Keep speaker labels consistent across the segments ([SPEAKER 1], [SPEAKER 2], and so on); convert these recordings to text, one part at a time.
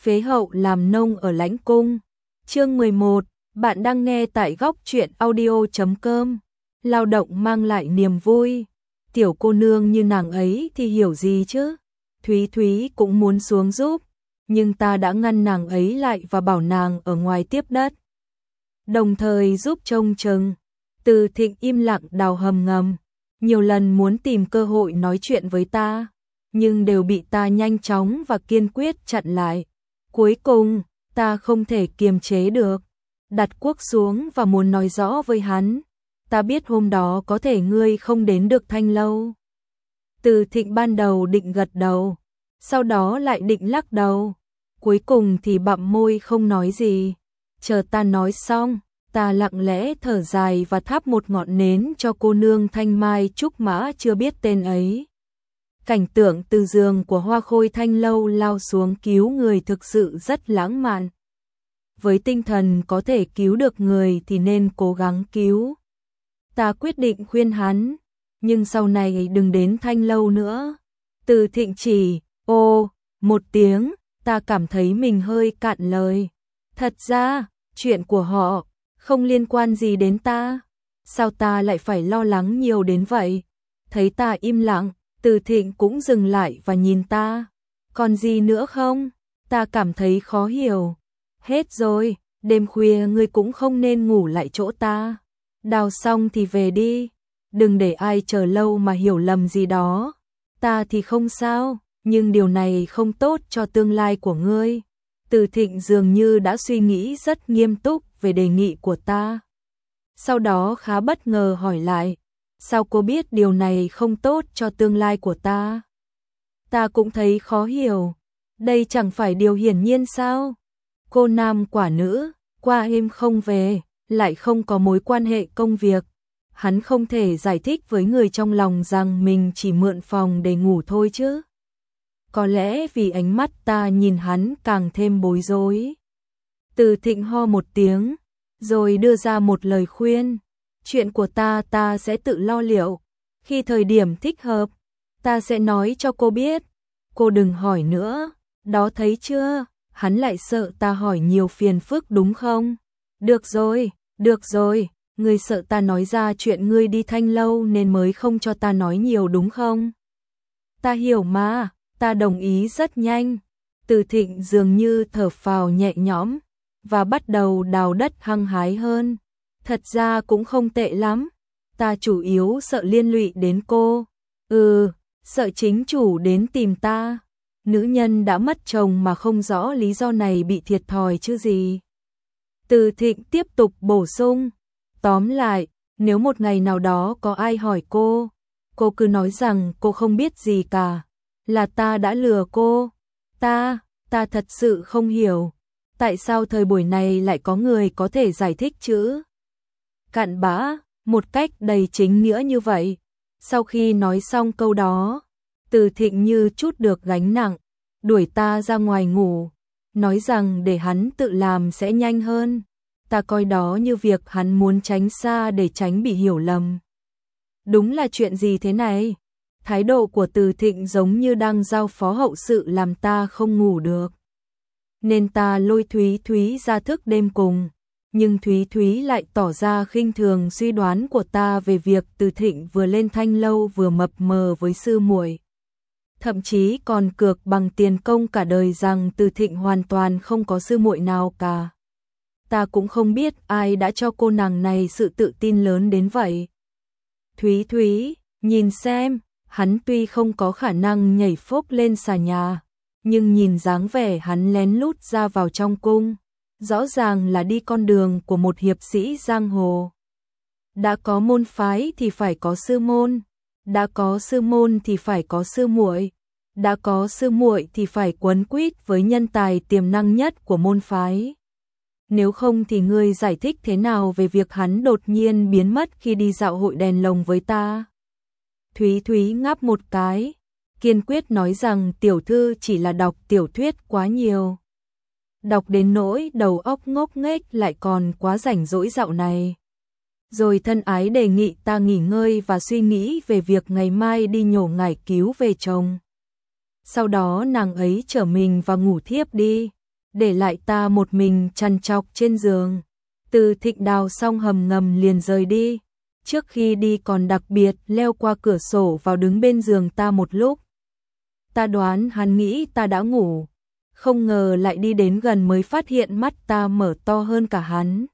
[SPEAKER 1] Phế hậu làm nông ở lãnh cung. Chương 11, bạn đang nghe tại góc truyện audio.com. Lao động mang lại niềm vui. Tiểu cô nương như nàng ấy thì hiểu gì chứ? Thúy Thúy cũng muốn xuống giúp, nhưng ta đã ngăn nàng ấy lại và bảo nàng ở ngoài tiếp đất. Đồng thời giúp trông chừng. Từ Thịnh im lặng đào hầm ngầm, nhiều lần muốn tìm cơ hội nói chuyện với ta, nhưng đều bị ta nhanh chóng và kiên quyết chặn lại. Cuối cùng, ta không thể kiềm chế được, đặt cuốc xuống và muốn nói rõ với hắn. Ta biết hôm đó có thể ngươi không đến được Thanh Lâu. Từ Thịnh ban đầu định gật đầu, sau đó lại định lắc đầu, cuối cùng thì bặm môi không nói gì. Chờ ta nói xong, ta lặng lẽ thở dài và thắp một ngọn nến cho cô nương Thanh Mai Trúc Mã chưa biết tên ấy. Cảnh tượng từ giường của Hoa Khôi Thanh Lâu lao xuống cứu người thực sự rất lãng mạn. Với tinh thần có thể cứu được người thì nên cố gắng cứu. Ta quyết định khuyên hắn, nhưng sau này đừng đến Thanh Lâu nữa. Từ Thịnh chỉ, ô, một tiếng, ta cảm thấy mình hơi cạn lời. Thật ra, chuyện của họ không liên quan gì đến ta. Sao ta lại phải lo lắng nhiều đến vậy? Thấy ta im lặng, Từ Thịnh cũng dừng lại và nhìn ta. Còn gì nữa không? Ta cảm thấy khó hiểu. Hết rồi, đêm khuya ngươi cũng không nên ngủ lại chỗ ta. Đào xong thì về đi, đừng để ai chờ lâu mà hiểu lầm gì đó. Ta thì không sao, nhưng điều này không tốt cho tương lai của ngươi. Từ Thịnh dường như đã suy nghĩ rất nghiêm túc về đề nghị của ta. Sau đó khá bất ngờ hỏi lại, sao cô biết điều này không tốt cho tương lai của ta? Ta cũng thấy khó hiểu, đây chẳng phải điều hiển nhiên sao? Cô nam quả nữ, qua êm không về, lại không có mối quan hệ công việc. Hắn không thể giải thích với người trong lòng rằng mình chỉ mượn phòng để ngủ thôi chứ. Có lẽ vì ánh mắt ta nhìn hắn càng thêm bối rối. Từ Thịnh ho một tiếng, rồi đưa ra một lời khuyên. Chuyện của ta sẽ tự lo liệu. Khi thời điểm thích hợp, ta sẽ nói cho cô biết. Cô đừng hỏi nữa, đó thấy chưa? Hắn lại sợ ta hỏi nhiều phiền phức đúng không? Được rồi, ngươi sợ ta nói ra chuyện ngươi đi Thanh Lâu nên mới không cho ta nói nhiều đúng không? Ta hiểu mà, ta đồng ý rất nhanh. Từ Thịnh dường như thở phào nhẹ nhõm và bắt đầu đào đất hăng hái hơn. Thật ra cũng không tệ lắm, ta chủ yếu sợ liên lụy đến cô. Sợ chính chủ đến tìm ta. Nữ nhân đã mất chồng mà không rõ lý do này bị thiệt thòi chứ gì. Từ Thịnh tiếp tục bổ sung, tóm lại, nếu một ngày nào đó có ai hỏi cô cứ nói rằng cô không biết gì cả, là ta đã lừa cô. Ta thật sự không hiểu, tại sao thời buổi này lại có người có thể giải thích chữ cặn bã một cách đầy chính nghĩa như vậy. Sau khi nói xong câu đó, Từ Thịnh như trút được gánh nặng, đuổi ta ra ngoài ngủ, nói rằng để hắn tự làm sẽ nhanh hơn. Ta coi đó như việc hắn muốn tránh xa để tránh bị hiểu lầm. Đúng là chuyện gì thế này? Thái độ của Từ Thịnh giống như đang giao phó hậu sự làm ta không ngủ được. Nên ta lôi Thúy Thúy ra thức đêm cùng, nhưng Thúy Thúy lại tỏ ra khinh thường suy đoán của ta về việc Từ Thịnh vừa lên Thanh Lâu vừa mập mờ với sư muội. Thậm chí còn cược bằng tiền công cả đời rằng Từ Thịnh hoàn toàn không có sư muội nào cả. Ta cũng không biết ai đã cho cô nàng này sự tự tin lớn đến vậy. Thúy Thúy, nhìn xem, hắn tuy không có khả năng nhảy phốc lên xà nhà, nhưng nhìn dáng vẻ hắn lén lút ra vào trong cung, rõ ràng là đi con đường của một hiệp sĩ giang hồ. Đã có môn phái thì phải có sư môn, đã có sư môn thì phải có sư muội, đã có sư muội thì phải quấn quýt với nhân tài tiềm năng nhất của môn phái. Nếu không thì ngươi giải thích thế nào về việc hắn đột nhiên biến mất khi đi dạo hội đèn lồng với ta? Thúy Thúy ngáp một cái, kiên quyết nói rằng tiểu thư chỉ là đọc tiểu thuyết quá nhiều. Đọc đến nỗi đầu óc ngốc nghếch lại còn quá rảnh rỗi dạo này. Rồi thân ái đề nghị ta nghỉ ngơi và suy nghĩ về việc ngày mai đi nhổ ngải cứu về chồng. Sau đó nàng ấy chở mình và ngủ thiếp đi. để lại ta một mình trằn trọc trên giường. Từ Thịnh đào xong hầm ngầm liền rời đi. Trước khi đi còn đặc biệt leo qua cửa sổ vào đứng bên giường ta một lúc. Ta đoán hắn nghĩ ta đã ngủ, không ngờ lại đi đến gần mới phát hiện mắt ta mở to hơn cả hắn.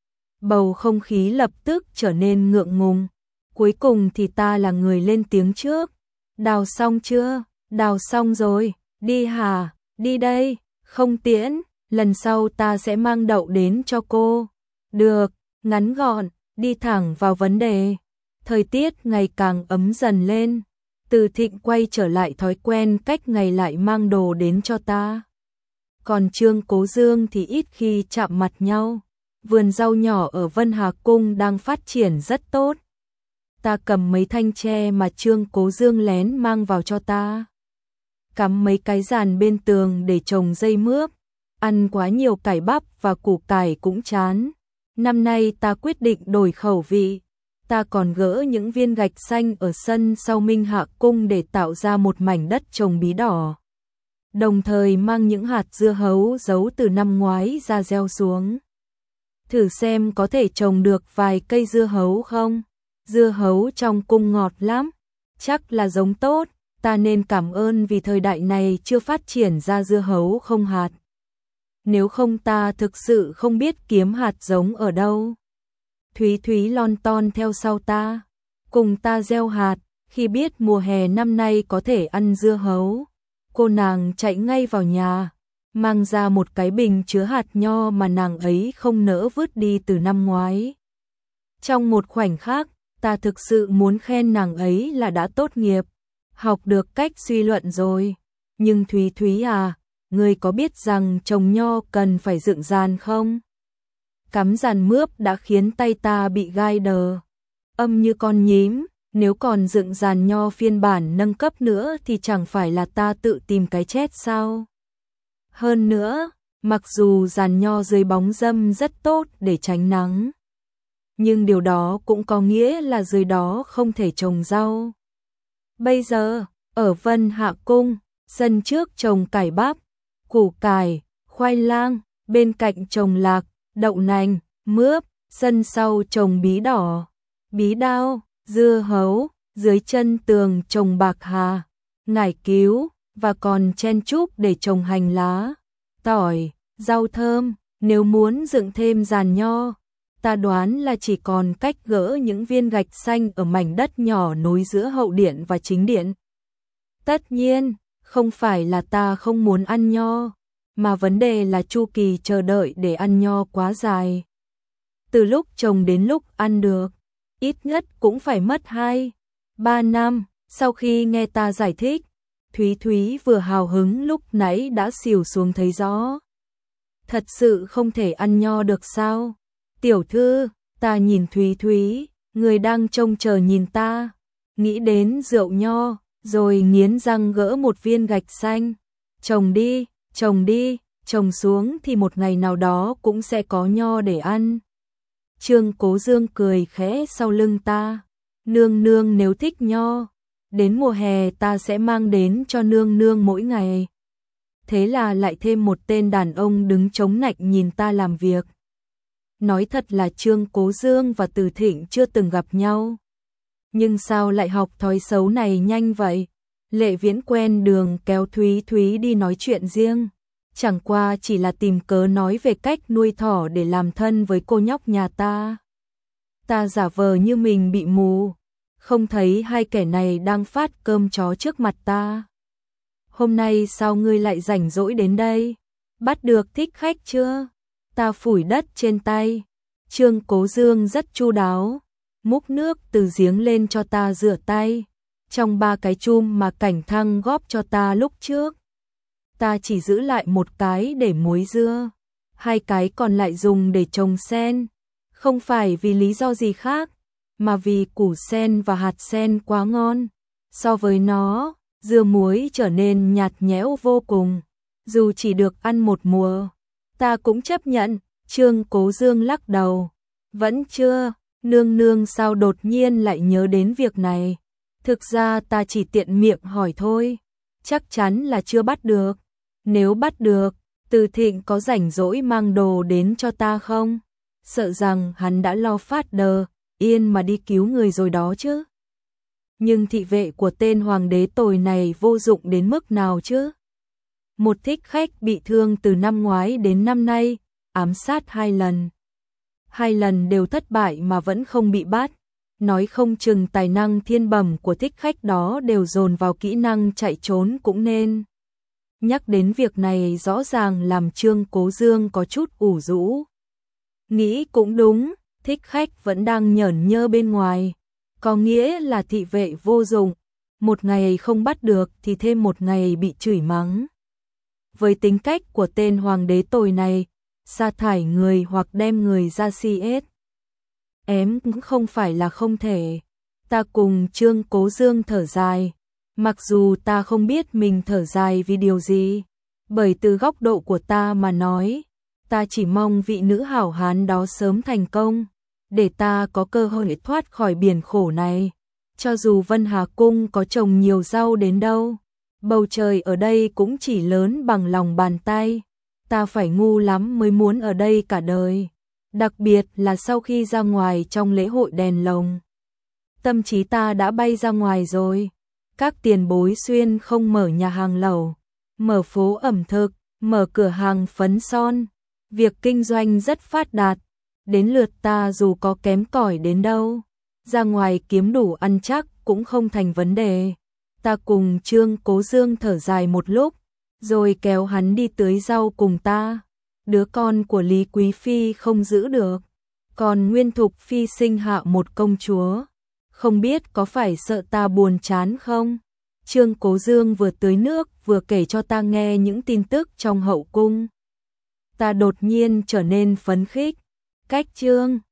[SPEAKER 1] Bầu không khí lập tức trở nên ngượng ngùng. Cuối cùng thì ta là người lên tiếng trước. Đào xong chưa? Đào xong rồi. Đi hả? Đi đây. Không tiễn. Lần sau ta sẽ mang đậu đến cho cô. Được. Ngắn gọn. Đi thẳng vào vấn đề. Thời tiết ngày càng ấm dần lên. Từ Thịnh quay trở lại thói quen cách ngày lại mang đồ đến cho ta. Còn Trương Cố Dương thì ít khi chạm mặt nhau. Vườn rau nhỏ ở Vân Hà Cung đang phát triển rất tốt. Ta cầm mấy thanh tre mà Trương Cố Dương lén mang vào cho ta. Cắm mấy cái giàn bên tường để trồng dây mướp. Ăn quá nhiều cải bắp và củ cải cũng chán. Năm nay ta quyết định đổi khẩu vị. Ta còn gỡ những viên gạch xanh ở sân sau Minh Hạ Cung để tạo ra một mảnh đất trồng bí đỏ. Đồng thời mang những hạt dưa hấu giấu từ năm ngoái ra gieo xuống. Thử xem có thể trồng được vài cây dưa hấu không? Dưa hấu trong cung ngọt lắm. Chắc là giống tốt. Ta nên cảm ơn vì thời đại này chưa phát triển ra dưa hấu không hạt. Nếu không ta thực sự không biết kiếm hạt giống ở đâu. Thúy Thúy lon ton theo sau ta, cùng ta gieo hạt. Khi biết mùa hè năm nay có thể ăn dưa hấu, cô nàng chạy ngay vào nhà, mang ra một cái bình chứa hạt nho mà nàng ấy không nỡ vứt đi từ năm ngoái. Trong một khoảnh khắc, ta thực sự muốn khen nàng ấy là đã tốt nghiệp, học được cách suy luận rồi. Nhưng Thúy Thúy à, ngươi có biết rằng trồng nho cần phải dựng giàn không? Cắm giàn mướp đã khiến tay ta bị gai đờ, âm như con nhím. Nếu còn dựng giàn nho phiên bản nâng cấp nữa thì chẳng phải là ta tự tìm cái chết sao? Hơn nữa, mặc dù giàn nho dưới bóng râm rất tốt để tránh nắng, nhưng điều đó cũng có nghĩa là dưới đó không thể trồng rau. Bây giờ, ở Vân Hạ Cung, sân trước trồng cải bắp, củ cải, khoai lang, bên cạnh trồng lạc, đậu nành, mướp, sân sau trồng bí đỏ, bí đao, dưa hấu, dưới chân tường trồng bạc hà, ngải cứu, và còn chen chúc để trồng hành lá, tỏi, rau thơm. Nếu muốn dựng thêm giàn nho, ta đoán là chỉ còn cách gỡ những viên gạch xanh ở mảnh đất nhỏ nối giữa hậu điện và chính điện. Tất nhiên, không phải là ta không muốn ăn nho, mà vấn đề là chu kỳ chờ đợi để ăn nho quá dài. Từ lúc trồng đến lúc ăn được, ít nhất cũng phải mất 2-3 năm. Sau khi nghe ta giải thích, Thúy Thúy vừa hào hứng lúc nãy đã xỉu xuống thấy rõ. Thật sự không thể ăn nho được sao? Tiểu thư, ta nhìn Thúy Thúy, người đang trông chờ nhìn ta, nghĩ đến rượu nho, rồi nghiến răng gỡ một viên gạch xanh. Trồng đi, trồng đi, trồng xuống thì một ngày nào đó cũng sẽ có nho để ăn. Trương Cố Dương cười khẽ sau lưng ta. Nương nương nếu thích nho, đến mùa hè ta sẽ mang đến cho nương nương mỗi ngày. Thế là lại thêm một tên đàn ông đứng chống nạnh nhìn ta làm việc. Nói thật là Trương Cố Dương và Từ Thịnh chưa từng gặp nhau. Nhưng sao lại học thói xấu này nhanh vậy? Lệ Viễn quen đường kéo Thúy Thúy đi nói chuyện riêng. Chẳng qua chỉ là tìm cớ nói về cách nuôi thỏ để làm thân với cô nhóc nhà ta. Ta giả vờ như mình bị mù, không thấy hai kẻ này đang phát cơm chó trước mặt ta. Hôm nay sao ngươi lại rảnh rỗi đến đây? Bắt được thích khách chưa? Ta phủi đất trên tay. Trương Cố Dương rất chu đáo, múc nước từ giếng lên cho ta rửa tay. Trong 3 cái chum mà Cảnh Thăng góp cho ta lúc trước, ta chỉ giữ lại một cái để muối dưa, 2 cái còn lại dùng để trồng sen. Không phải vì lý do gì khác, mà vì củ sen và hạt sen quá ngon. So với nó, dưa muối trở nên nhạt nhẽo vô cùng. Dù chỉ được ăn một mùa, ta cũng chấp nhận. Trương Cố Dương lắc đầu. Vẫn chưa, nương nương sao đột nhiên lại nhớ đến việc này? Thực ra ta chỉ tiện miệng hỏi thôi. Chắc chắn là chưa bắt được. Nếu bắt được, Từ Thịnh có rảnh rỗi mang đồ đến cho ta không? Sợ rằng hắn đã lo phát đờ, yên mà đi cứu người rồi đó chứ. Nhưng thị vệ của tên hoàng đế tồi này vô dụng đến mức nào chứ? Một thích khách bị thương từ năm ngoái đến năm nay, ám sát 2 lần. 2 lần đều thất bại mà vẫn không bị bắt. Nói không chừng tài năng thiên bẩm của thích khách đó đều dồn vào kỹ năng chạy trốn cũng nên. Nhắc đến việc này rõ ràng làm Trương Cố Dương có chút ủ rũ. Nghĩ cũng đúng, thích khách vẫn đang nhởn nhơ bên ngoài. Có nghĩa là thị vệ vô dụng, một ngày không bắt được thì thêm một ngày bị chửi mắng. Với tính cách của tên hoàng đế tồi này, sa thải người hoặc đem người ra CS cũng không phải là không thể. Ta cùng Trương Cố Dương thở dài, mặc dù ta không biết mình thở dài vì điều gì, bởi từ góc độ của ta mà nói, ta chỉ mong vị nữ hảo hán đó sớm thành công, để ta có cơ hội thoát khỏi biển khổ này. Cho dù Vân Hà Cung có trồng nhiều rau đến đâu, bầu trời ở đây cũng chỉ lớn bằng lòng bàn tay, ta phải ngu lắm mới muốn ở đây cả đời. Đặc biệt là sau khi ra ngoài trong lễ hội đèn lồng. Tâm trí ta đã bay ra ngoài rồi. Các tiền bối xuyên không mở nhà hàng lẩu, mở phố ẩm thực, mở cửa hàng phấn son. Việc kinh doanh rất phát đạt. Đến lượt ta dù có kém cỏi đến đâu, ra ngoài kiếm đủ ăn chắc cũng không thành vấn đề. Ta cùng Trương Cố Dương thở dài một lúc, rồi kéo hắn đi tưới rau cùng ta. Đứa con của Lý Quý Phi không giữ được, còn Nguyên Thục Phi sinh hạ một công chúa. Không biết có phải sợ ta buồn chán không? Trương Cố Dương vừa tưới nước vừa kể cho ta nghe những tin tức trong hậu cung. Ta đột nhiên trở nên phấn khích. Cách Trương